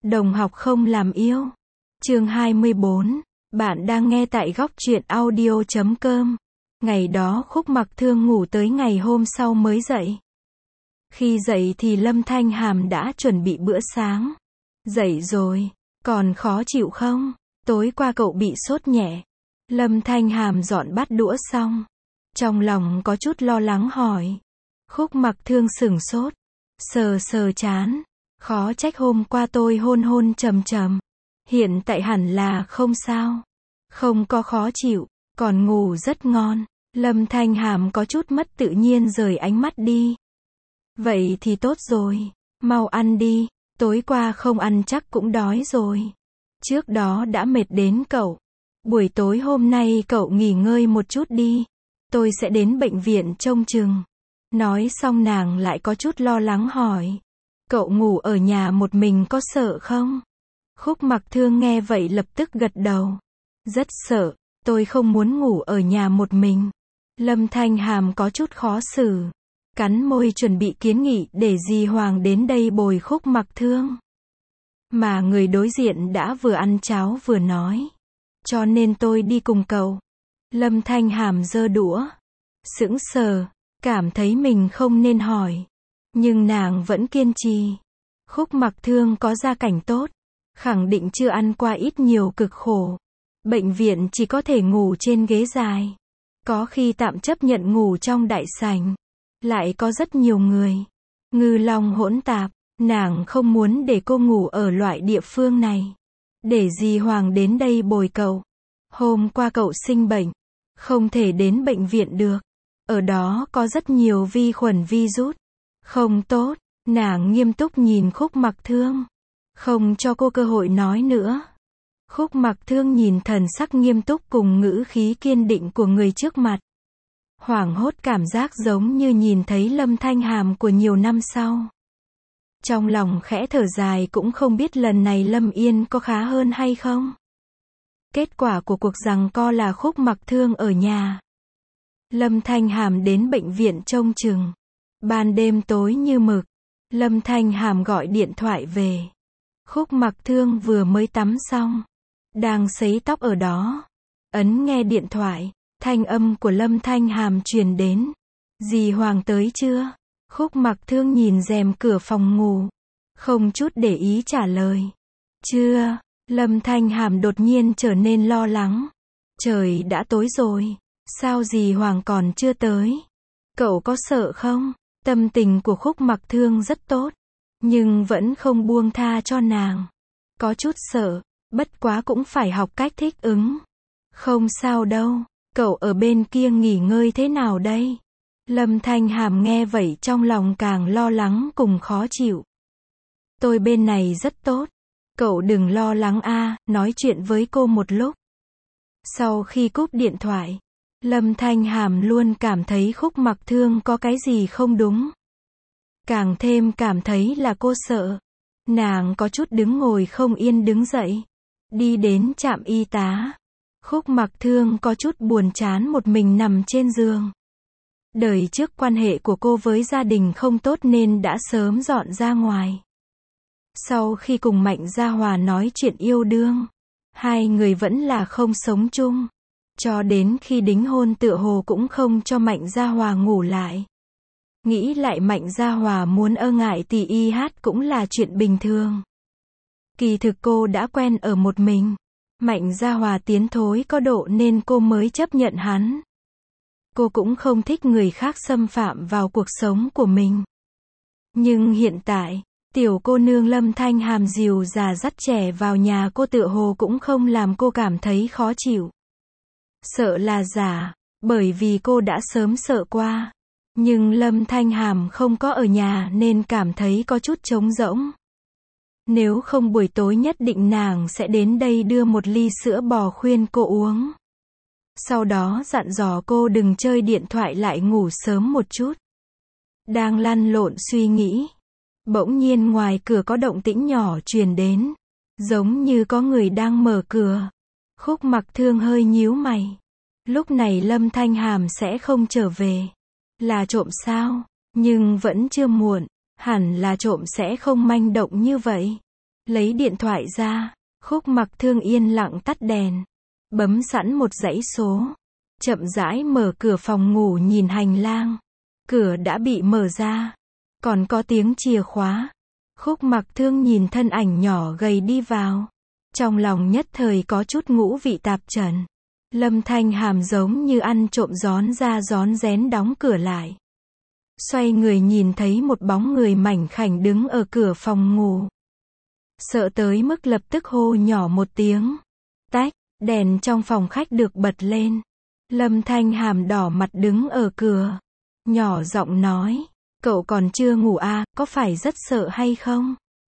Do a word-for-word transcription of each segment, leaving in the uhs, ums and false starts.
Đồng học không làm yêu. Chương hai mươi bốn. Bạn đang nghe tại góc truyện audio chấm com. Ngày đó Khúc Mặc Thương ngủ tới ngày hôm sau mới dậy. Khi dậy thì Lâm Thanh Hàm đã chuẩn bị bữa sáng. Dậy rồi, còn khó chịu không? Tối qua cậu bị sốt nhẹ. Lâm Thanh Hàm dọn bát đũa xong. Trong lòng có chút lo lắng hỏi. Khúc Mặc Thương sửng sốt. Sờ sờ chán. Khó trách hôm qua tôi hôn hôn trầm trầm. Hiện tại hẳn là không sao. Không có khó chịu, còn ngủ rất ngon. Lâm Thanh Hàm có chút mất tự nhiên rời ánh mắt đi. Vậy thì tốt rồi. Mau ăn đi. Tối qua không ăn chắc cũng đói rồi. Trước đó đã mệt đến cậu. Buổi tối hôm nay cậu nghỉ ngơi một chút đi. Tôi sẽ đến bệnh viện trông chừng. Nói xong nàng lại có chút lo lắng hỏi. Cậu ngủ ở nhà một mình có sợ không? Khúc Mặc Thương nghe vậy lập tức gật đầu. Rất sợ, tôi không muốn ngủ ở nhà một mình. Lâm Thanh Hàm có chút khó xử. Cắn môi chuẩn bị kiến nghị để dì Hoàng đến đây bồi Khúc Mặc Thương. Mà người đối diện đã vừa ăn cháo vừa nói. Cho nên tôi đi cùng cậu. Lâm Thanh Hàm giơ đũa. Sững sờ, cảm thấy mình không nên hỏi. Nhưng nàng vẫn kiên trì. Khúc Mặc Thương có gia cảnh tốt. Khẳng định chưa ăn qua ít nhiều cực khổ. Bệnh viện chỉ có thể ngủ trên ghế dài. Có khi tạm chấp nhận ngủ trong đại sảnh. Lại có rất nhiều người. Ngư long hỗn tạp. Nàng không muốn để cô ngủ ở loại địa phương này. Để dì Hoàng đến đây bồi cậu. Hôm qua cậu sinh bệnh. Không thể đến bệnh viện được. Ở đó có rất nhiều vi khuẩn virus. Không tốt. Nàng nghiêm túc nhìn Khúc Mặc Thương. Không cho cô cơ hội nói nữa. Khúc Mặc Thương nhìn thần sắc nghiêm túc cùng ngữ khí kiên định của người trước mặt. Hoảng hốt cảm giác giống như nhìn thấy Lâm Thanh Hàm của nhiều năm sau. Trong lòng khẽ thở dài cũng không biết lần này Lâm Yên có khá hơn hay không. Kết quả của cuộc giằng co là Khúc Mặc Thương ở nhà. Lâm Thanh Hàm đến bệnh viện trông chừng. Ban đêm tối như mực. Lâm Thanh Hàm gọi điện thoại về. Khúc Mặc Thương vừa mới tắm xong. Đang sấy tóc ở đó. Ấn nghe điện thoại. Thanh âm của Lâm Thanh Hàm truyền đến. Dì Hoàng tới chưa? Khúc Mặc Thương nhìn rèm cửa phòng ngủ. Không chút để ý trả lời. Chưa. Lâm Thanh Hàm đột nhiên trở nên lo lắng. Trời đã tối rồi. Sao dì Hoàng còn chưa tới? Cậu có sợ không? Tâm tình của Khúc Mặc Thương rất tốt. Nhưng vẫn không buông tha cho nàng. Có chút sợ. Bất quá cũng phải học cách thích ứng. Không sao đâu. Cậu ở bên kia nghỉ ngơi thế nào đây? Lâm Thanh Hàm nghe vậy trong lòng càng lo lắng cùng khó chịu. Tôi bên này rất tốt. Cậu đừng lo lắng a, nói chuyện với cô một lúc. Sau khi cúp điện thoại, Lâm Thanh Hàm luôn cảm thấy Khúc Mặc Thương có cái gì không đúng. Càng thêm cảm thấy là cô sợ. Nàng có chút đứng ngồi không yên đứng dậy. Đi đến trạm y tá. Khúc Mặc Thương có chút buồn chán một mình nằm trên giường. Đời trước quan hệ của cô với gia đình không tốt nên đã sớm dọn ra ngoài. Sau khi cùng Mạnh Gia Hòa nói chuyện yêu đương, hai người vẫn là không sống chung. Cho đến khi đính hôn tựa hồ cũng không cho Mạnh Gia Hòa ngủ lại. Nghĩ lại Mạnh Gia Hòa muốn ơ ngại tì y hát cũng là chuyện bình thường. Kỳ thực cô đã quen ở một mình. Mạnh Gia Hòa tiến thối có độ nên cô mới chấp nhận hắn. Cô cũng không thích người khác xâm phạm vào cuộc sống của mình. Nhưng hiện tại, tiểu cô nương Lâm Thanh Hàm dìu già dắt trẻ vào nhà cô tựa hồ cũng không làm cô cảm thấy khó chịu. Sợ là giả, bởi vì cô đã sớm sợ qua. Nhưng Lâm Thanh Hàm không có ở nhà nên cảm thấy có chút trống rỗng. Nếu không buổi tối nhất định nàng sẽ đến đây đưa một ly sữa bò khuyên cô uống. Sau đó dặn dò cô đừng chơi điện thoại lại ngủ sớm một chút. Đang lăn lộn suy nghĩ. Bỗng nhiên ngoài cửa có động tĩnh nhỏ truyền đến. Giống như có người đang mở cửa. Khúc Mặc Thương hơi nhíu mày. Lúc này Lâm Thanh Hàm sẽ không trở về. Là trộm sao? Nhưng vẫn chưa muộn. Hẳn là trộm sẽ không manh động như vậy. Lấy điện thoại ra, Khúc Mặc Thương yên lặng tắt đèn, bấm sẵn một dãy số, chậm rãi mở cửa phòng ngủ nhìn hành lang. Cửa đã bị mở ra, còn có tiếng chìa khóa. Khúc Mặc Thương nhìn thân ảnh nhỏ gầy đi vào, trong lòng nhất thời có chút ngũ vị tạp trần. Lâm Thanh Hàm giống như ăn trộm gión ra gión rén đóng cửa lại. Xoay người nhìn thấy một bóng người mảnh khảnh đứng ở cửa phòng ngủ. Sợ tới mức lập tức hô nhỏ một tiếng. Tách, đèn trong phòng khách được bật lên. Lâm Thanh Hàm đỏ mặt đứng ở cửa, nhỏ giọng nói, cậu còn chưa ngủ à, có phải rất sợ hay không?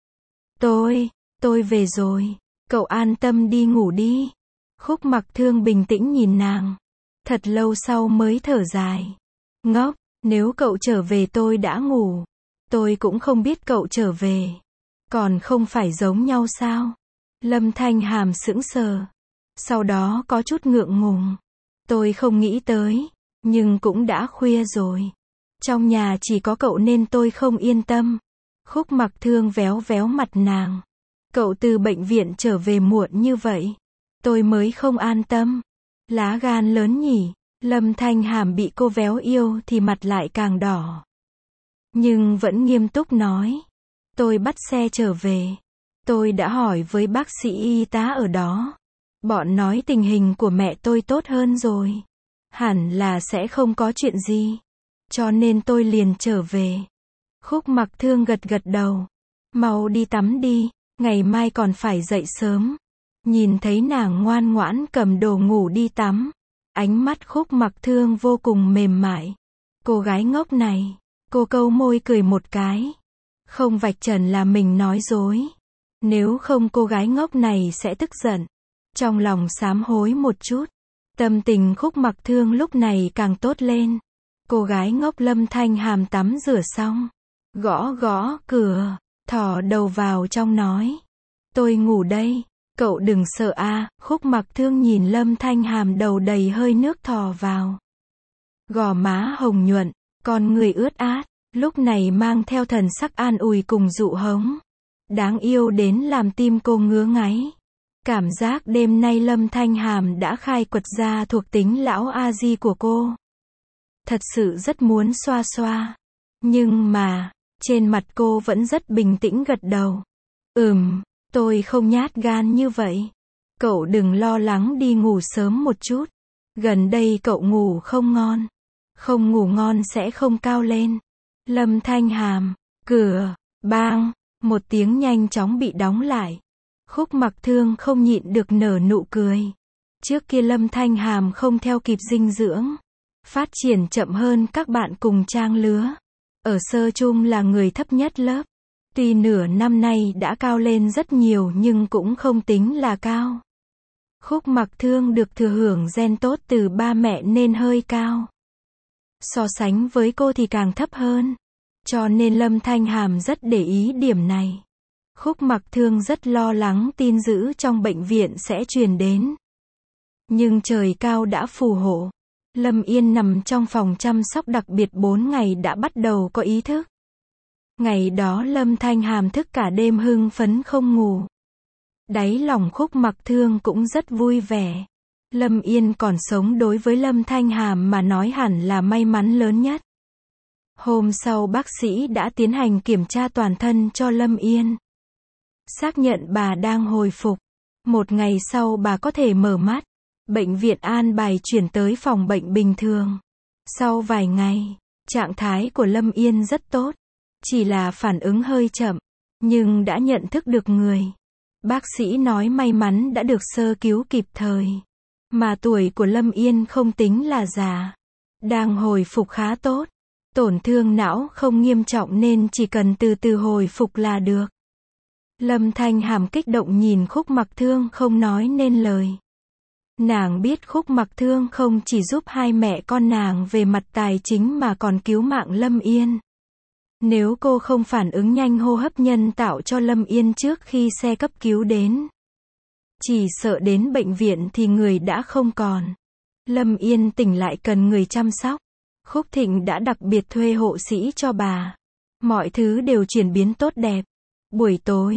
Tôi, tôi về rồi, cậu an tâm đi ngủ đi. Khúc Mặc Thương bình tĩnh nhìn nàng, thật lâu sau mới thở dài. Ngốc, nếu cậu trở về tôi đã ngủ, tôi cũng không biết cậu trở về. Còn không phải giống nhau sao? Lâm Thanh Hàm sững sờ, sau đó có chút ngượng ngùng. Tôi không nghĩ tới, nhưng cũng đã khuya rồi. Trong nhà chỉ có cậu nên tôi không yên tâm. Khúc Mặc Thương véo véo mặt nàng. Cậu từ bệnh viện trở về muộn như vậy, tôi mới không an tâm. Lá gan lớn nhỉ. Lâm Thanh Hàm bị cô véo yêu thì mặt lại càng đỏ. Nhưng vẫn nghiêm túc nói. Tôi bắt xe trở về. Tôi đã hỏi với bác sĩ y tá ở đó. Bọn nói tình hình của mẹ tôi tốt hơn rồi. Hẳn là sẽ không có chuyện gì. Cho nên tôi liền trở về. Khúc Mặc Thương gật gật đầu. Mau đi tắm đi, ngày mai còn phải dậy sớm. Nhìn thấy nàng ngoan ngoãn cầm đồ ngủ đi tắm. Ánh mắt Khúc Mặc Thương vô cùng mềm mại. Cô gái ngốc này, cô câu môi cười một cái. Không vạch trần là mình nói dối. Nếu không cô gái ngốc này sẽ tức giận. Trong lòng sám hối một chút. Tâm tình Khúc Mặc Thương lúc này càng tốt lên. Cô gái ngốc Lâm Thanh Hàm tắm rửa xong, gõ gõ cửa, thò đầu vào trong nói. Tôi ngủ đây, cậu đừng sợ a. Khúc Mặc Thương nhìn Lâm Thanh Hàm đầu đầy hơi nước thò vào. Gò má hồng nhuận, con người ướt át, lúc này mang theo thần sắc an ủi cùng dụ hống. Đáng yêu đến làm tim cô ngứa ngáy. Cảm giác đêm nay Lâm Thanh Hàm đã khai quật ra thuộc tính lão A-di của cô. Thật sự rất muốn xoa xoa. Nhưng mà, trên mặt cô vẫn rất bình tĩnh gật đầu. Ừm, tôi không nhát gan như vậy. Cậu đừng lo lắng đi ngủ sớm một chút. Gần đây cậu ngủ không ngon. Không ngủ ngon sẽ không cao lên. Lâm Thanh Hàm, cửa, bang, một tiếng nhanh chóng bị đóng lại. Khúc Mặc Thương không nhịn được nở nụ cười. Trước kia Lâm Thanh Hàm không theo kịp dinh dưỡng. Phát triển chậm hơn các bạn cùng trang lứa. Ở sơ chung là người thấp nhất lớp. Tuy nửa năm nay đã cao lên rất nhiều nhưng cũng không tính là cao. Khúc Mặc Thương được thừa hưởng gen tốt từ ba mẹ nên hơi cao. So sánh với cô thì càng thấp hơn. Cho nên Lâm Thanh Hàm rất để ý điểm này. Khúc Mặc Thương rất lo lắng tin dữ trong bệnh viện sẽ truyền đến. Nhưng trời cao đã phù hộ. Lâm Yên nằm trong phòng chăm sóc đặc biệt bốn ngày đã bắt đầu có ý thức. Ngày đó Lâm Thanh Hàm thức cả đêm hưng phấn không ngủ. Đáy lòng Khúc Mặc Thương cũng rất vui vẻ. Lâm Yên còn sống đối với Lâm Thanh Hàm mà nói hẳn là may mắn lớn nhất. Hôm sau bác sĩ đã tiến hành kiểm tra toàn thân cho Lâm Yên. Xác nhận bà đang hồi phục. Một ngày sau bà có thể mở mắt. Bệnh viện an bài chuyển tới phòng bệnh bình thường. Sau vài ngày, trạng thái của Lâm Yên rất tốt. Chỉ là phản ứng hơi chậm, nhưng đã nhận thức được người. Bác sĩ nói may mắn đã được sơ cứu kịp thời. Mà tuổi của Lâm Yên không tính là già. Đang hồi phục khá tốt. Tổn thương não không nghiêm trọng nên chỉ cần từ từ hồi phục là được. Lâm Thanh Hàm kích động nhìn Khúc Mặc Thương không nói nên lời. Nàng biết Khúc Mặc Thương không chỉ giúp hai mẹ con nàng về mặt tài chính mà còn cứu mạng Lâm Yên. Nếu cô không phản ứng nhanh hô hấp nhân tạo cho Lâm Yên trước khi xe cấp cứu đến, chỉ sợ đến bệnh viện thì người đã không còn. Lâm Yên tỉnh lại cần người chăm sóc. Khúc Thịnh đã đặc biệt thuê hộ sĩ cho bà. Mọi thứ đều chuyển biến tốt đẹp. Buổi tối,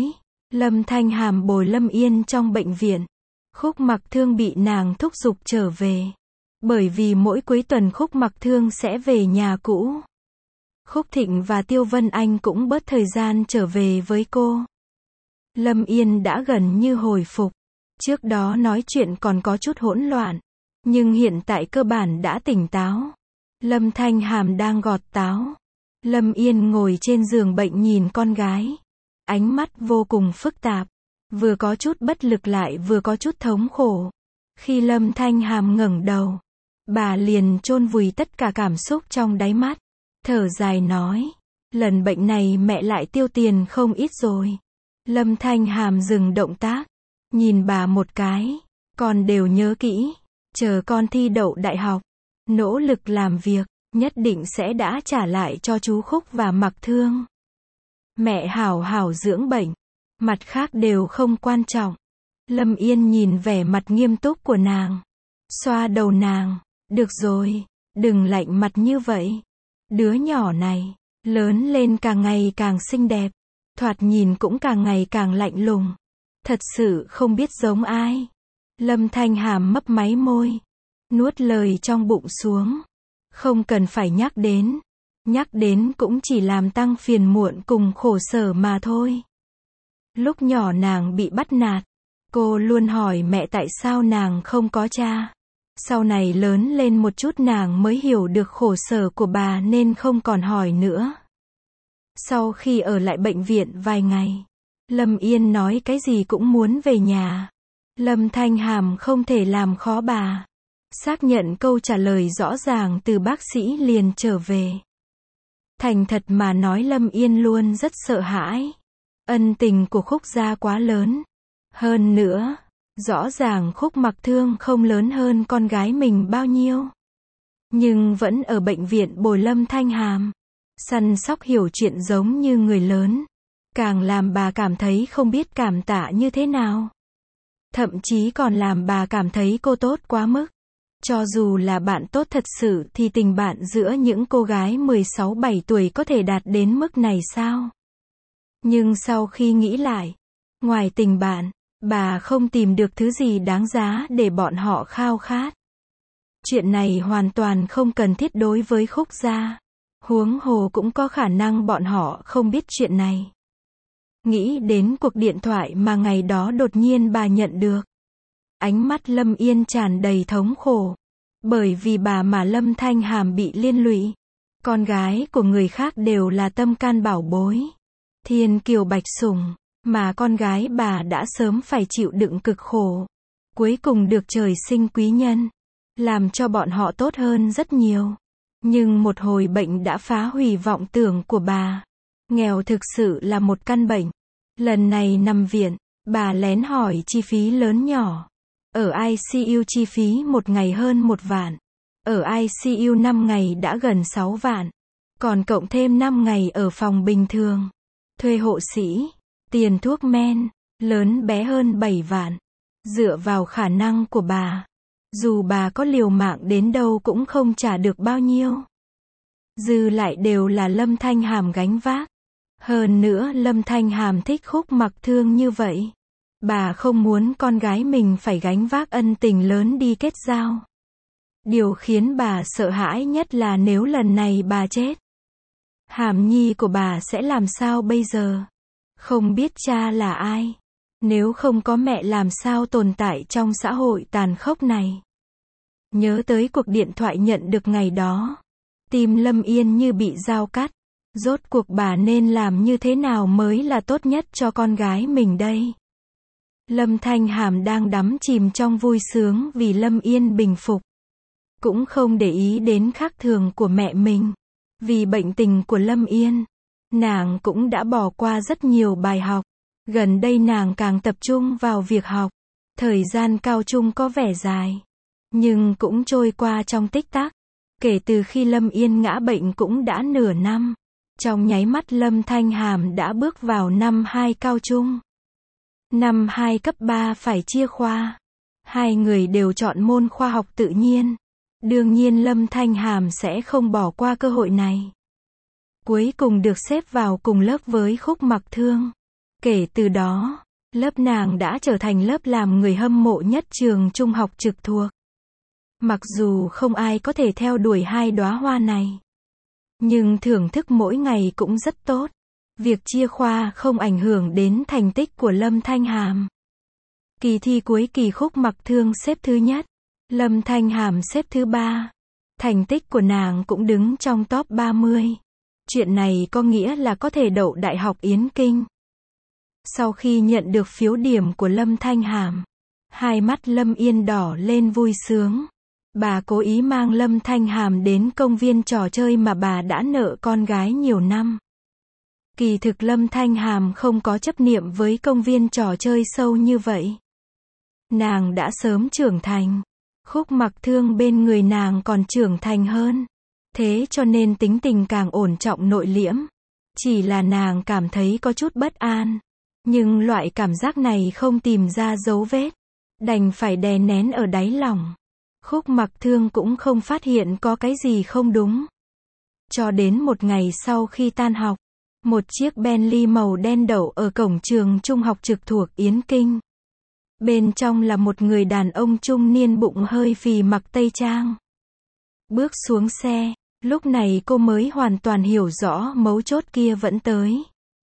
Lâm Thanh Hàm bồi Lâm Yên trong bệnh viện. Khúc Mặc Thương bị nàng thúc giục trở về. Bởi vì mỗi cuối tuần Khúc Mặc Thương sẽ về nhà cũ. Khúc Thịnh và Tiêu Vân Anh cũng bớt thời gian trở về với cô. Lâm Yên đã gần như hồi phục. Trước đó nói chuyện còn có chút hỗn loạn. Nhưng hiện tại cơ bản đã tỉnh táo. Lâm Thanh Hàm đang gọt táo. Lâm Yên ngồi trên giường bệnh nhìn con gái. Ánh mắt vô cùng phức tạp. Vừa có chút bất lực lại vừa có chút thống khổ. Khi Lâm Thanh Hàm ngẩng đầu, bà liền chôn vùi tất cả cảm xúc trong đáy mắt. Thở dài nói, lần bệnh này mẹ lại tiêu tiền không ít rồi. Lâm Thanh Hàm dừng động tác, nhìn bà một cái, con đều nhớ kỹ, chờ con thi đậu đại học, nỗ lực làm việc, nhất định sẽ đã trả lại cho chú Khúc và Mặc Thương. Mẹ hảo hảo dưỡng bệnh, mặt khác đều không quan trọng. Lâm Yên nhìn vẻ mặt nghiêm túc của nàng, xoa đầu nàng, được rồi, đừng lạnh mặt như vậy. Đứa nhỏ này, lớn lên càng ngày càng xinh đẹp, thoạt nhìn cũng càng ngày càng lạnh lùng. Thật sự không biết giống ai. Lâm Thanh Hàm mấp máy môi, nuốt lời trong bụng xuống. Không cần phải nhắc đến. Nhắc đến cũng chỉ làm tăng phiền muộn cùng khổ sở mà thôi. Lúc nhỏ nàng bị bắt nạt, cô luôn hỏi mẹ tại sao nàng không có cha. Sau này lớn lên một chút nàng mới hiểu được khổ sở của bà nên không còn hỏi nữa. Sau khi ở lại bệnh viện vài ngày, Lâm Yên nói cái gì cũng muốn về nhà. Lâm Thanh Hàm không thể làm khó bà. Xác nhận câu trả lời rõ ràng từ bác sĩ liền trở về. Thành thật mà nói Lâm Yên luôn rất sợ hãi. Ân tình của Khúc gia quá lớn. Hơn nữa, rõ ràng Khúc Mặc Thương không lớn hơn con gái mình bao nhiêu. Nhưng vẫn ở bệnh viện bồi Lâm Thanh Hàm. Săn sóc hiểu chuyện giống như người lớn. Càng làm bà cảm thấy không biết cảm tạ như thế nào. Thậm chí còn làm bà cảm thấy cô tốt quá mức. Cho dù là bạn tốt thật sự thì tình bạn giữa những cô gái mười sáu bảy tuổi có thể đạt đến mức này sao? Nhưng sau khi nghĩ lại, ngoài tình bạn, bà không tìm được thứ gì đáng giá để bọn họ khao khát. Chuyện này hoàn toàn không cần thiết đối với Khúc gia. Huống hồ cũng có khả năng bọn họ không biết chuyện này. Nghĩ đến cuộc điện thoại mà ngày đó đột nhiên bà nhận được. Ánh mắt Lâm Yên tràn đầy thống khổ. Bởi vì bà mà Lâm Thanh Hàm bị liên lụy. Con gái của người khác đều là tâm can bảo bối. Thiên kiều bạch sủng. Mà con gái bà đã sớm phải chịu đựng cực khổ. Cuối cùng được trời sinh quý nhân. Làm cho bọn họ tốt hơn rất nhiều. Nhưng một hồi bệnh đã phá hủy vọng tưởng của bà. Nghèo thực sự là một căn bệnh. Lần này nằm viện, bà lén hỏi chi phí lớn nhỏ. Ở i xê u chi phí một ngày hơn một vạn. Ở i xê u năm ngày đã gần sáu vạn. Còn cộng thêm năm ngày ở phòng bình thường. Thuê hộ sĩ, tiền thuốc men, lớn bé hơn bảy vạn. Dựa vào khả năng của bà, dù bà có liều mạng đến đâu cũng không trả được bao nhiêu. Dư lại đều là Lâm Thanh Hàm gánh vác. Hơn nữa Lâm Thanh Hàm thích Khúc Mặc Thương như vậy. Bà không muốn con gái mình phải gánh vác ân tình lớn đi kết giao. Điều khiến bà sợ hãi nhất là nếu lần này bà chết. Hàm nhi của bà sẽ làm sao bây giờ? Không biết cha là ai? Nếu không có mẹ làm sao tồn tại trong xã hội tàn khốc này? Nhớ tới cuộc điện thoại nhận được ngày đó. Tim Lâm Yên như bị dao cắt. Rốt cuộc bà nên làm như thế nào mới là tốt nhất cho con gái mình đây? Lâm Thanh Hàm đang đắm chìm trong vui sướng vì Lâm Yên bình phục. Cũng không để ý đến khác thường của mẹ mình. Vì bệnh tình của Lâm Yên, nàng cũng đã bỏ qua rất nhiều bài học. Gần đây nàng càng tập trung vào việc học. Thời gian cao trung có vẻ dài, nhưng cũng trôi qua trong tích tắc. Kể từ khi Lâm Yên ngã bệnh cũng đã nửa năm. Trong nháy mắt Lâm Thanh Hàm đã bước vào năm hai cao trung. Năm hai cấp ba phải chia khoa. Hai người đều chọn môn khoa học tự nhiên. Đương nhiên Lâm Thanh Hàm sẽ không bỏ qua cơ hội này. Cuối cùng được xếp vào cùng lớp với Khúc Mặc Thương. Kể từ đó, lớp nàng đã trở thành lớp làm người hâm mộ nhất trường trung học trực thuộc. Mặc dù không ai có thể theo đuổi hai đóa hoa này, nhưng thưởng thức mỗi ngày cũng rất tốt. Việc chia khoa không ảnh hưởng đến thành tích của Lâm Thanh Hàm. Kỳ thi cuối kỳ Khúc Mặc Thương xếp thứ nhất, Lâm Thanh Hàm xếp thứ ba. Thành tích của nàng cũng đứng trong top ba mươi. Chuyện này có nghĩa là có thể đậu Đại học Yến Kinh. Sau khi nhận được phiếu điểm của Lâm Thanh Hàm, hai mắt Lâm Yên đỏ lên vui sướng. Bà cố ý mang Lâm Thanh Hàm đến công viên trò chơi mà bà đã nợ con gái nhiều năm. Kỳ thực Lâm Thanh Hàm không có chấp niệm với công viên trò chơi sâu như vậy. Nàng đã sớm trưởng thành. Khúc Mặc Thương bên người nàng còn trưởng thành hơn. Thế cho nên tính tình càng ổn trọng nội liễm. Chỉ là nàng cảm thấy có chút bất an. Nhưng loại cảm giác này không tìm ra dấu vết. Đành phải đè nén ở đáy lòng. Khúc Mặc Thương cũng không phát hiện có cái gì không đúng. Cho đến một ngày sau khi tan học, một chiếc Bentley màu đen đậu ở cổng trường trung học trực thuộc Yến Kinh. Bên trong là một người đàn ông trung niên bụng hơi phì mặc tây trang. Bước xuống xe, lúc này cô mới hoàn toàn hiểu rõ mấu chốt kia vẫn tới.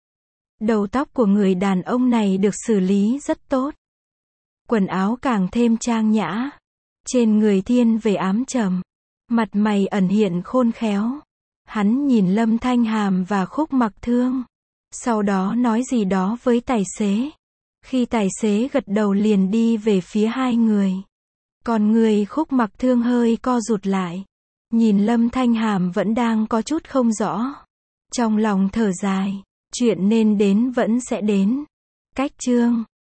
Đầu tóc của người đàn ông này được xử lý rất tốt. Quần áo càng thêm trang nhã. Trên người thiên về ám trầm. Mặt mày ẩn hiện khôn khéo. Hắn nhìn Lâm Thanh Hàm và Khúc Mặc Thương. Sau đó nói gì đó với tài xế. Khi tài xế gật đầu liền đi về phía hai người. Còn người Khúc Mặc Thương hơi co rụt lại. Nhìn Lâm Thanh Hàm vẫn đang có chút không rõ. Trong lòng thở dài. Chuyện nên đến vẫn sẽ đến. Cách chương